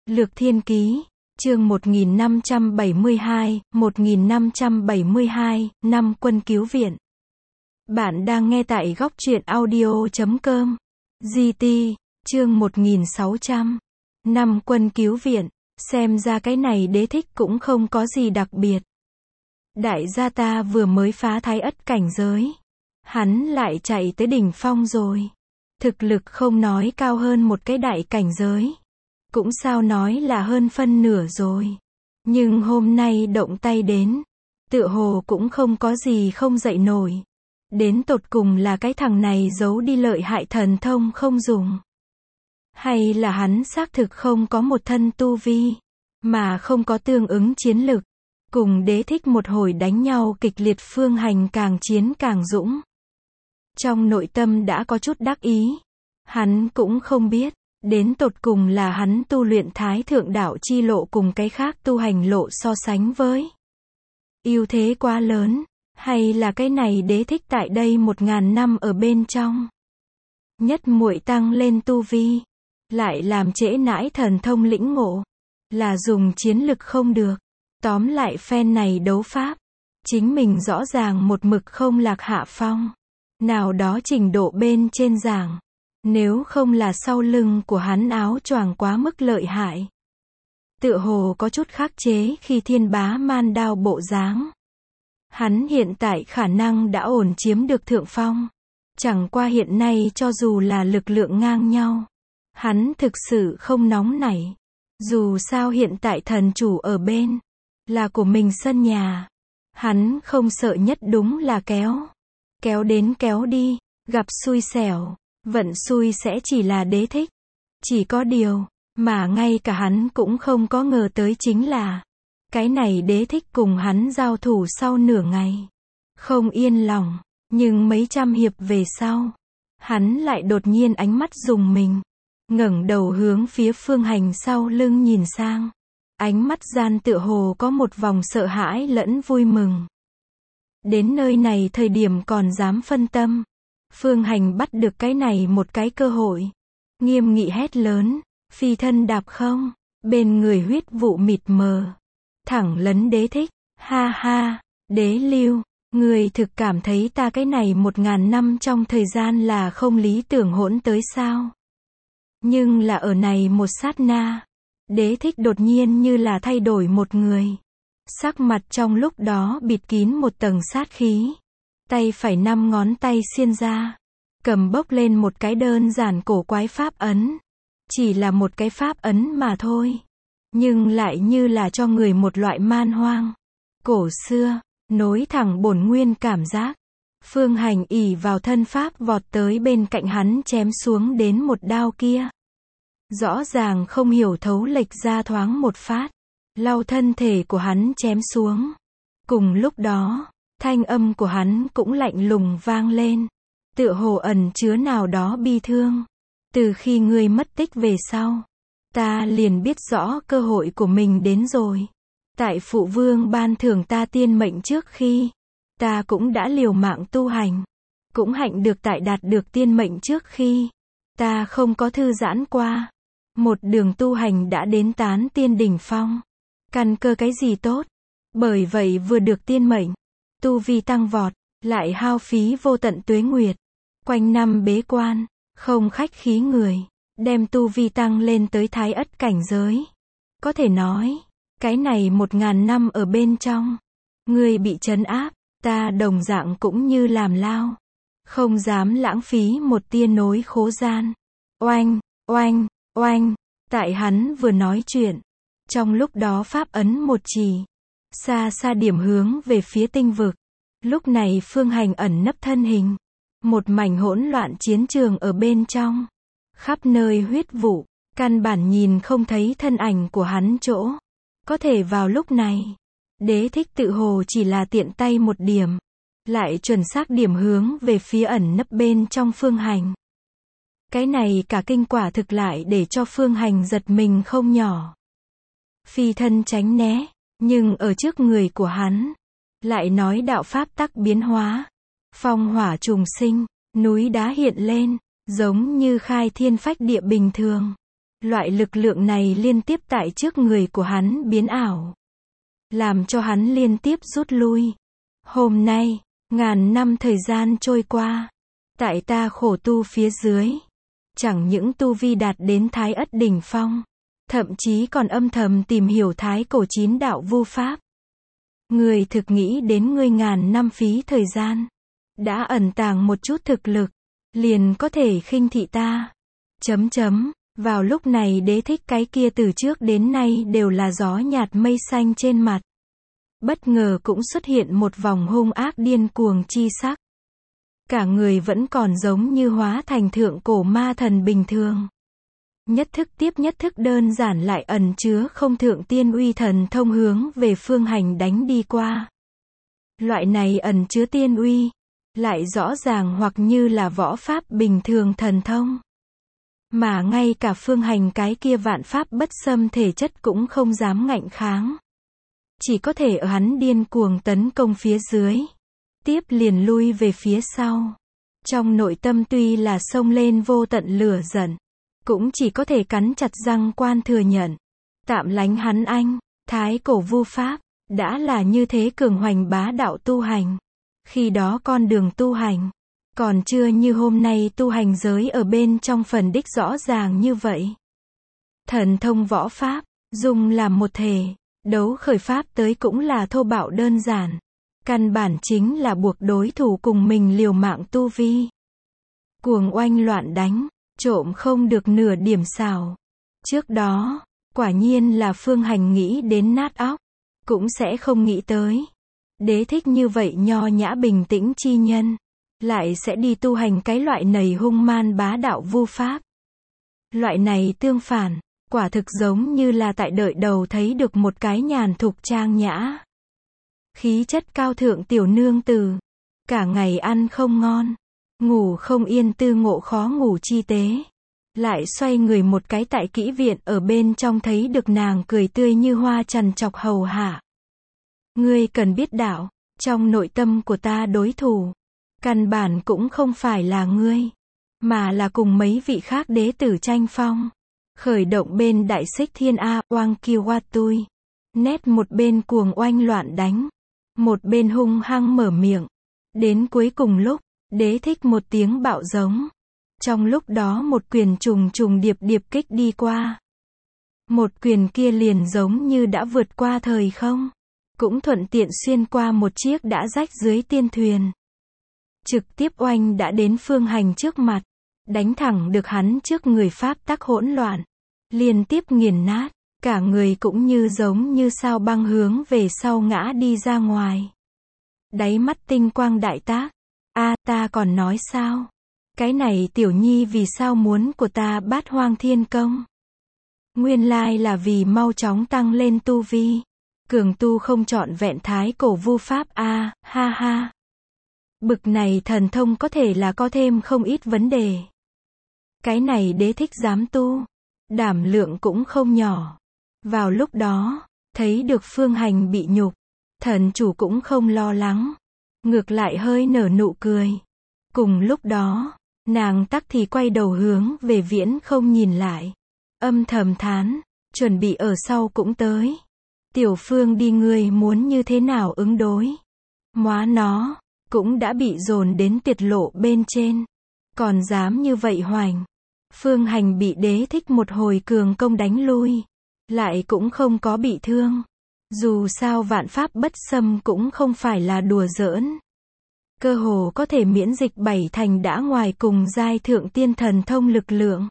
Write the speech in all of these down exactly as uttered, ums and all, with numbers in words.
Lược Thiên Ký, chương một nghìn năm trăm bảy mươi hai, một nghìn năm trăm bảy mươi hai, năm quân cứu viện. Bạn đang nghe tại góc truyện audio chấm com. giê tê, chương một nghìn sáu trăm. Năm quân cứu viện, xem ra cái này Đế Thích cũng không có gì đặc biệt. Đại gia ta vừa mới phá thái ất cảnh giới. Hắn lại chạy tới đỉnh phong rồi. Thực lực không nói cao hơn một cái đại cảnh giới. Cũng sao nói là hơn phân nửa rồi. Nhưng hôm nay động tay đến. Tựa hồ cũng không có gì không dậy nổi. Đến tột cùng là cái thằng này giấu đi lợi hại thần thông không dùng. Hay là hắn xác thực không có một thân tu vi. Mà không có tương ứng chiến lực. Cùng Đế Thích một hồi đánh nhau kịch liệt, Phương Hành càng chiến càng dũng. Trong nội tâm đã có chút đắc ý. Hắn cũng không biết. Đến tột cùng là hắn tu luyện Thái Thượng Đạo chi lộ cùng cái khác tu hành lộ so sánh với. Ưu thế quá lớn. Hay là cái này Đế Thích tại đây một ngàn năm ở bên trong. Nhất muội tăng lên tu vi. Lại làm trễ nãi thần thông lĩnh ngộ. Là dùng chiến lực không được. Tóm lại phen này đấu pháp. Chính mình rõ ràng một mực không lạc hạ phong. Nào đó trình độ bên trên giảng. Nếu không là sau lưng của hắn áo choàng quá mức lợi hại. Tựa hồ có chút khắc chế khi thiên bá man đao bộ dáng. Hắn hiện tại khả năng đã ổn chiếm được thượng phong. Chẳng qua hiện nay cho dù là lực lượng ngang nhau. Hắn thực sự không nóng nảy. Dù sao hiện tại thần chủ ở bên. Là của mình sân nhà. Hắn không sợ nhất đúng là kéo. Kéo đến kéo đi. Gặp xui xẻo. Vận xui sẽ chỉ là Đế Thích. Chỉ có điều, mà ngay cả hắn cũng không có ngờ tới chính là, cái này Đế Thích cùng hắn giao thủ sau nửa ngày. Không yên lòng, nhưng mấy trăm hiệp về sau, hắn lại đột nhiên ánh mắt rùng mình. Ngẩng đầu hướng phía Phương Hành sau lưng nhìn sang. Ánh mắt gian tựa hồ có một vòng sợ hãi lẫn vui mừng. Đến nơi này thời điểm còn dám phân tâm. Phương Hành bắt được cái này một cái cơ hội. Nghiêm nghị hét lớn. Phi thân đạp không. Bên người huyết vụ mịt mờ. Thẳng lấn Đế Thích. Ha ha. Đế Lưu. Người thực cảm thấy ta cái này một ngàn năm trong thời gian là không lý tưởng hỗn tới sao. Nhưng là ở này một sát na. Đế Thích đột nhiên như là thay đổi một người. Sắc mặt trong lúc đó bịt kín một tầng sát khí. Tay phải năm ngón tay xiên ra. Cầm bốc lên một cái đơn giản cổ quái pháp ấn. Chỉ là một cái pháp ấn mà thôi. Nhưng lại như là cho người một loại man hoang. Cổ xưa, nối thẳng bổn nguyên cảm giác. Phương Hành ỷ vào thân pháp vọt tới bên cạnh hắn chém xuống đến một đao kia. Rõ ràng không hiểu thấu lệch ra thoáng một phát. Lau thân thể của hắn chém xuống. Cùng lúc đó. Thanh âm của hắn cũng lạnh lùng vang lên. Tựa hồ ẩn chứa nào đó bi thương. Từ khi ngươi mất tích về sau. Ta liền biết rõ cơ hội của mình đến rồi. Tại phụ vương ban thưởng ta tiên mệnh trước khi. Ta cũng đã liều mạng tu hành. Cũng hạnh được tại đạt được tiên mệnh trước khi. Ta không có thư giãn qua. Một đường tu hành đã đến tán tiên đỉnh phong. Căn cơ cái gì tốt. Bởi vậy vừa được tiên mệnh. Tu vi tăng vọt, lại hao phí vô tận tuế nguyệt. Quanh năm bế quan, không khách khí người, đem tu vi tăng lên tới thái ất cảnh giới. Có thể nói, cái này một ngàn năm ở bên trong. Người bị trấn áp, ta đồng dạng cũng như làm lao. Không dám lãng phí một tia nối khố gian. Oanh, oanh, oanh, tại hắn vừa nói chuyện. Trong lúc đó pháp ấn một chỉ. Xa xa điểm hướng về phía tinh vực. Lúc này Phương Hành ẩn nấp thân hình. Một mảnh hỗn loạn chiến trường ở bên trong. Khắp nơi huyết vụ. Căn bản nhìn không thấy thân ảnh của hắn chỗ. Có thể vào lúc này. Đế Thích tự hồ chỉ là tiện tay một điểm. Lại chuẩn xác điểm hướng về phía ẩn nấp bên trong Phương Hành. Cái này cả kinh quả thực lại để cho Phương Hành giật mình không nhỏ. Phi thân tránh né. Nhưng ở trước người của hắn, lại nói đạo pháp tắc biến hóa, phong hỏa trùng sinh, núi đá hiện lên, giống như khai thiên phách địa bình thường. Loại lực lượng này liên tiếp tại trước người của hắn biến ảo, làm cho hắn liên tiếp rút lui. Hôm nay, ngàn năm thời gian trôi qua, tại ta khổ tu phía dưới, chẳng những tu vi đạt đến Thái Ất đỉnh phong, thậm chí còn âm thầm tìm hiểu Thái Cổ chín đạo vu pháp. Ngươi thực nghĩ đến ngươi ngàn năm phí thời gian, đã ẩn tàng một chút thực lực, liền có thể khinh thị ta. Chấm chấm, vào lúc này Đế Thích cái kia từ trước đến nay đều là gió nhạt mây xanh trên mặt. Bất ngờ cũng xuất hiện một vòng hung ác điên cuồng chi sắc. Cả người vẫn còn giống như hóa thành thượng cổ ma thần bình thường. Nhất thức tiếp nhất thức đơn giản lại ẩn chứa không thượng tiên uy thần thông hướng về Phương Hành đánh đi qua. Loại này ẩn chứa tiên uy, lại rõ ràng hoặc như là võ pháp bình thường thần thông. Mà ngay cả Phương Hành cái kia vạn pháp bất xâm thể chất cũng không dám ngạnh kháng. Chỉ có thể ở hắn điên cuồng tấn công phía dưới, tiếp liền lui về phía sau. Trong nội tâm tuy là xông lên vô tận lửa giận, cũng chỉ có thể cắn chặt răng quan thừa nhận. Tạm lánh hắn anh, Thái Cổ vu pháp, đã là như thế cường hoành bá đạo tu hành. Khi đó con đường tu hành, còn chưa như hôm nay tu hành giới ở bên trong phần đích rõ ràng như vậy. Thần thông võ pháp, dùng làm một thể, đấu khởi pháp tới cũng là thô bạo đơn giản. Căn bản chính là buộc đối thủ cùng mình liều mạng tu vi. Cuồng oanh loạn đánh, trộm không được nửa điểm xào. Trước đó, quả nhiên là Phương Hành nghĩ đến nát óc, cũng sẽ không nghĩ tới. Đế Thích như vậy nho nhã bình tĩnh chi nhân, lại sẽ đi tu hành cái loại này hung man bá đạo vu pháp. Loại này tương phản, quả thực giống như là tại đợi đầu thấy được một cái nhàn thục trang nhã. Khí chất cao thượng tiểu nương tử, cả ngày ăn không ngon, ngủ không yên tư ngộ khó ngủ chi tế. Lại xoay người một cái tại kỹ viện ở bên trong thấy được nàng cười tươi như hoa trằn trọc hầu hạ. Ngươi cần biết đạo, trong nội tâm của ta đối thủ, căn bản cũng không phải là ngươi, mà là cùng mấy vị khác đế tử tranh phong. Khởi động bên đại xích thiên A, oang kiêu hoa tui. Nét một bên cuồng oanh loạn đánh, một bên hung hăng mở miệng. Đến cuối cùng lúc, Đế Thích một tiếng bạo giống. Trong lúc đó một quyền trùng trùng điệp điệp kích đi qua. Một quyền kia liền giống như đã vượt qua thời không, cũng thuận tiện xuyên qua một chiếc đã rách dưới tiên thuyền. Trực tiếp oanh đã đến Phương Hành trước mặt, đánh thẳng được hắn trước người pháp tắc hỗn loạn, liên tiếp nghiền nát, cả người cũng như giống như sao băng hướng về sau ngã đi ra ngoài. Đáy mắt tinh quang đại tác, a ta còn nói sao? Cái này tiểu nhi vì sao muốn của ta Bát Hoang Thiên Công? Nguyên lai là vì mau chóng tăng lên tu vi. Cường tu không trọn vẹn Thái Cổ vu pháp a, ha ha. Bực này thần thông có thể là có thêm không ít vấn đề. Cái này Đế Thích dám tu, đảm lượng cũng không nhỏ. Vào lúc đó, thấy được Phương Hành bị nhục, thần chủ cũng không lo lắng, ngược lại hơi nở nụ cười. Cùng lúc đó, nàng tắc thì quay đầu hướng về Viễn Không nhìn lại, âm thầm thán, chuẩn bị ở sau cũng tới. Tiểu Phương đi, ngươi muốn như thế nào ứng đối? Móa nó, cũng đã bị dồn đến tuyệt lộ bên trên, còn dám như vậy hoành. Phương Hành bị Đế Thích một hồi cường công đánh lui, lại cũng không có bị thương. Dù sao vạn pháp bất xâm cũng không phải là đùa giỡn. Cơ hồ có thể miễn dịch bảy thành đã ngoài cùng giai thượng tiên thần thông lực lượng.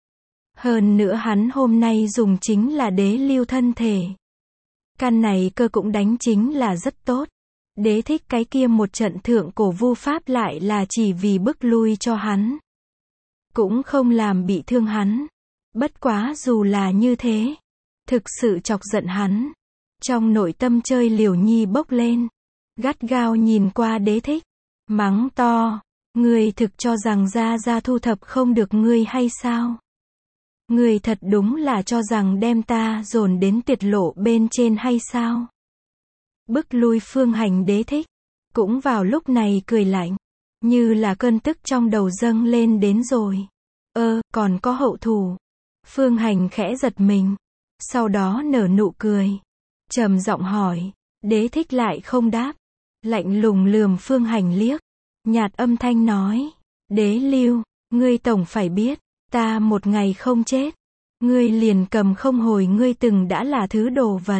Hơn nữa hắn hôm nay dùng chính là đế lưu thân thể. Căn này cơ cũng đánh chính là rất tốt. Đế Thích cái kia một trận thượng cổ vu pháp lại là chỉ vì bức lui cho hắn, cũng không làm bị thương hắn. Bất quá dù là như thế, thực sự chọc giận hắn. Trong nội tâm chơi liều nhi bốc lên, gắt gao nhìn qua Đế Thích, mắng to, ngươi thực cho rằng gia gia thu thập không được ngươi hay sao? Ngươi thật đúng là cho rằng đem ta dồn đến tuyệt lộ bên trên hay sao? Bức lui Phương Hành Đế Thích, cũng vào lúc này cười lạnh, như là cơn tức trong đầu dâng lên đến rồi. Ơ, còn có hậu thủ. Phương Hành khẽ giật mình, sau đó nở nụ cười, trầm giọng hỏi, Đế Thích lại không đáp, lạnh lùng lườm Phương Hành liếc, nhạt âm thanh nói, Đế Lưu, ngươi tổng phải biết, ta một ngày không chết, ngươi liền cầm không hồi ngươi từng đã là thứ đồ vật.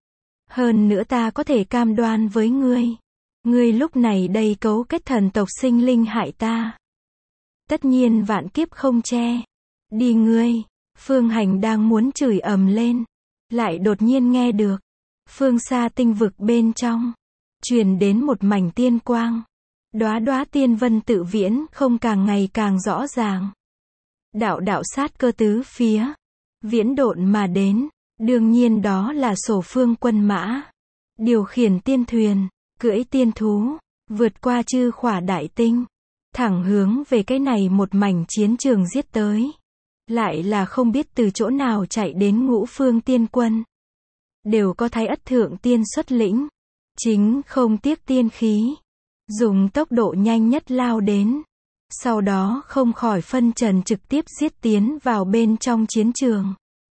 Hơn nữa ta có thể cam đoan với ngươi, ngươi lúc này đây cấu kết thần tộc sinh linh hại ta, tất nhiên vạn kiếp không che. Đi ngươi. Phương Hành đang muốn chửi ầm lên, lại đột nhiên nghe được, phương xa tinh vực bên trong, truyền đến một mảnh tiên quang. Đóa đóa tiên vân tự viễn không càng ngày càng rõ ràng. Đạo đạo sát cơ tứ phía, viễn độn mà đến, đương nhiên đó là Sổ Phương quân mã. Điều khiển tiên thuyền, cưỡi tiên thú, vượt qua chư khỏa đại tinh, thẳng hướng về cái này một mảnh chiến trường giết tới. Lại là không biết từ chỗ nào chạy đến ngũ phương tiên quân. Đều có Thái Ất thượng tiên xuất lĩnh, chính không tiếc tiên khí, dùng tốc độ nhanh nhất lao đến. Sau đó không khỏi phân trần trực tiếp giết tiến vào bên trong chiến trường.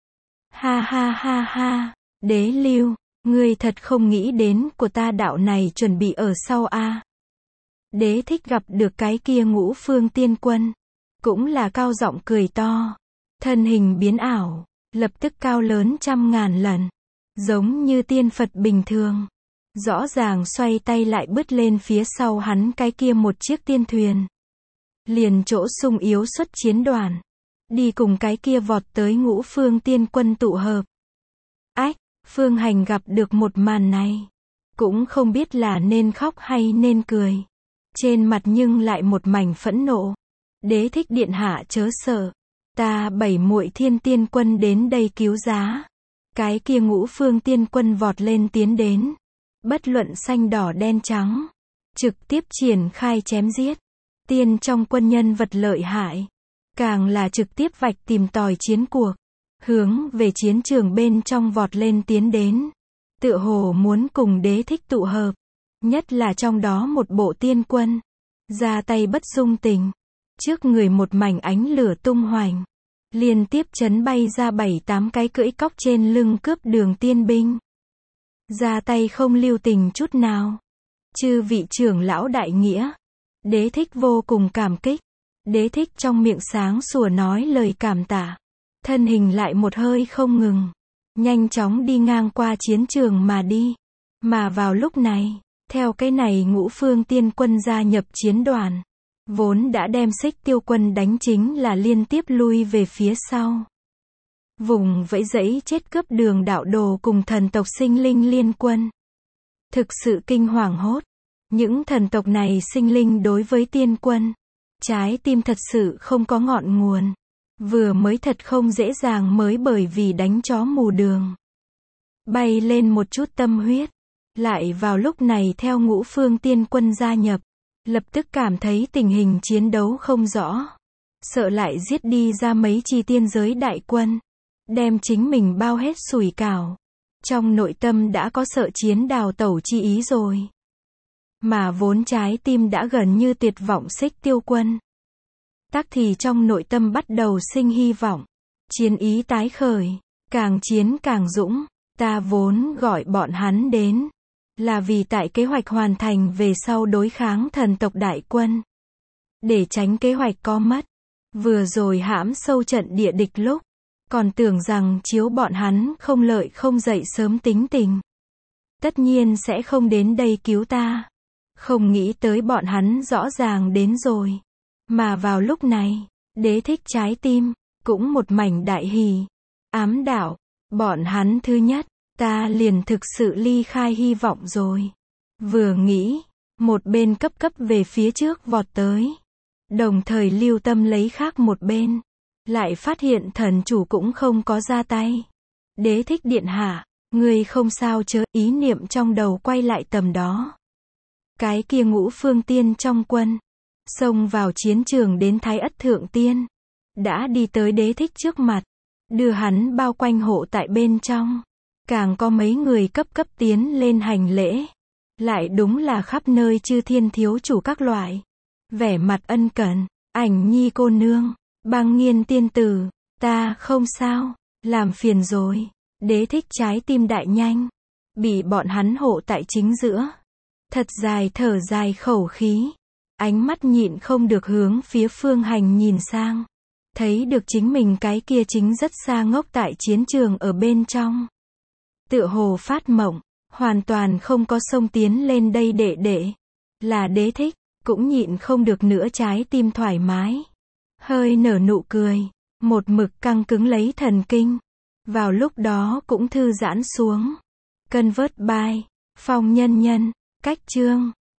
Ha ha ha ha, Đế Lưu, ngươi thật không nghĩ đến của ta đạo này chuẩn bị ở sau a. À. Đế Thích gặp được cái kia ngũ phương tiên quân, cũng là cao giọng cười to, thân hình biến ảo, lập tức cao lớn trăm ngàn lần, giống như tiên Phật bình thường. Rõ ràng xoay tay lại bứt lên phía sau hắn cái kia một chiếc tiên thuyền. Liền chỗ sung yếu xuất chiến đoàn, đi cùng cái kia vọt tới ngũ phương tiên quân tụ hợp. Ách, Phương Hành gặp được một màn này, cũng không biết là nên khóc hay nên cười. Trên mặt nhưng lại một mảnh phẫn nộ. Đế Thích điện hạ chớ sợ, ta bảy muội thiên tiên quân đến đây cứu giá. Cái kia ngũ phương tiên quân vọt lên tiến đến, bất luận xanh đỏ đen trắng, trực tiếp triển khai chém giết. Tiên trong quân nhân vật lợi hại, càng là trực tiếp vạch tìm tòi chiến cuộc, hướng về chiến trường bên trong vọt lên tiến đến, tựa hồ muốn cùng Đế Thích tụ hợp. Nhất là trong đó một bộ tiên quân, ra tay bất dung tình, trước người một mảnh ánh lửa tung hoành, liên tiếp chấn bay ra bảy tám cái cưỡi cóc trên lưng cướp đường tiên binh. Ra tay không lưu tình chút nào. Chư vị trưởng lão đại nghĩa, Đế Thích vô cùng cảm kích. Đế Thích trong miệng sáng sủa nói lời cảm tạ, thân hình lại một hơi không ngừng, nhanh chóng đi ngang qua chiến trường mà đi. Mà vào lúc này, theo cái này ngũ phương tiên quân gia nhập chiến đoàn, vốn đã đem Xích Tiêu quân đánh chính là liên tiếp lui về phía sau. Vùng vẫy dẫy chết cướp đường đạo đồ cùng thần tộc sinh linh liên quân. Thực sự kinh hoàng hốt. Những thần tộc này sinh linh đối với tiên quân, trái tim thật sự không có ngọn nguồn. Vừa mới thật không dễ dàng mới bởi vì đánh chó mù đường. Bay lên một chút tâm huyết. Lại vào lúc này theo ngũ phương tiên quân gia nhập, lập tức cảm thấy tình hình chiến đấu không rõ. Sợ lại giết đi ra mấy chi tiên giới đại quân, đem chính mình bao hết sủi cảo. Trong nội tâm đã có sợ chiến đào tẩu chi ý rồi. Mà vốn trái tim đã gần như tuyệt vọng Xích Tiêu quân, tắc thì trong nội tâm bắt đầu sinh hy vọng. Chiến ý tái khởi, càng chiến càng dũng. Ta vốn gọi bọn hắn đến, là vì tại kế hoạch hoàn thành về sau đối kháng thần tộc đại quân. Để tránh kế hoạch có mất. Vừa rồi hãm sâu trận địa địch lúc, còn tưởng rằng chiếu bọn hắn không lợi không dậy sớm tính tình, tất nhiên sẽ không đến đây cứu ta. Không nghĩ tới bọn hắn rõ ràng đến rồi. Mà vào lúc này, Đế Thích trái tim, cũng một mảnh đại hỉ. Ám đạo, bọn hắn thứ nhất, ta liền thực sự ly khai hy vọng rồi. Vừa nghĩ, một bên cấp cấp về phía trước vọt tới. Đồng thời lưu tâm lấy khác một bên. Lại phát hiện thần chủ cũng không có ra tay. Đế Thích điện hạ, ngươi không sao chớ, ý niệm trong đầu quay lại tầm đó. Cái kia ngũ phương tiên trong quân, xông vào chiến trường đến Thái Ất thượng tiên, đã đi tới Đế Thích trước mặt, đưa hắn bao quanh hộ tại bên trong. Càng có mấy người cấp cấp tiến lên hành lễ. Lại đúng là khắp nơi chư thiên thiếu chủ các loại. Vẻ mặt ân cần, Ảnh Nhi cô nương, Băng Nghiên tiên tử, Ta không sao, làm phiền rồi. Đế thích trái tim đại nhanh. Bị bọn hắn hộ tại chính giữa. Thật dài thở dài khẩu khí. Ánh mắt nhịn không được hướng phía Phương Hành nhìn sang. Thấy được chính mình cái kia chính rất xa ngốc tại chiến trường ở bên trong. Tựa hồ phát mộng, hoàn toàn không có xông tiến lên đây để để. Là đế thích, cũng nhịn không được nữa trái tim thoải mái. Hơi nở nụ cười, một mực căng cứng lấy thần kinh. Vào lúc đó cũng thư giãn xuống. Cân vớt bai, Phong Nhân Nhân, cách chương.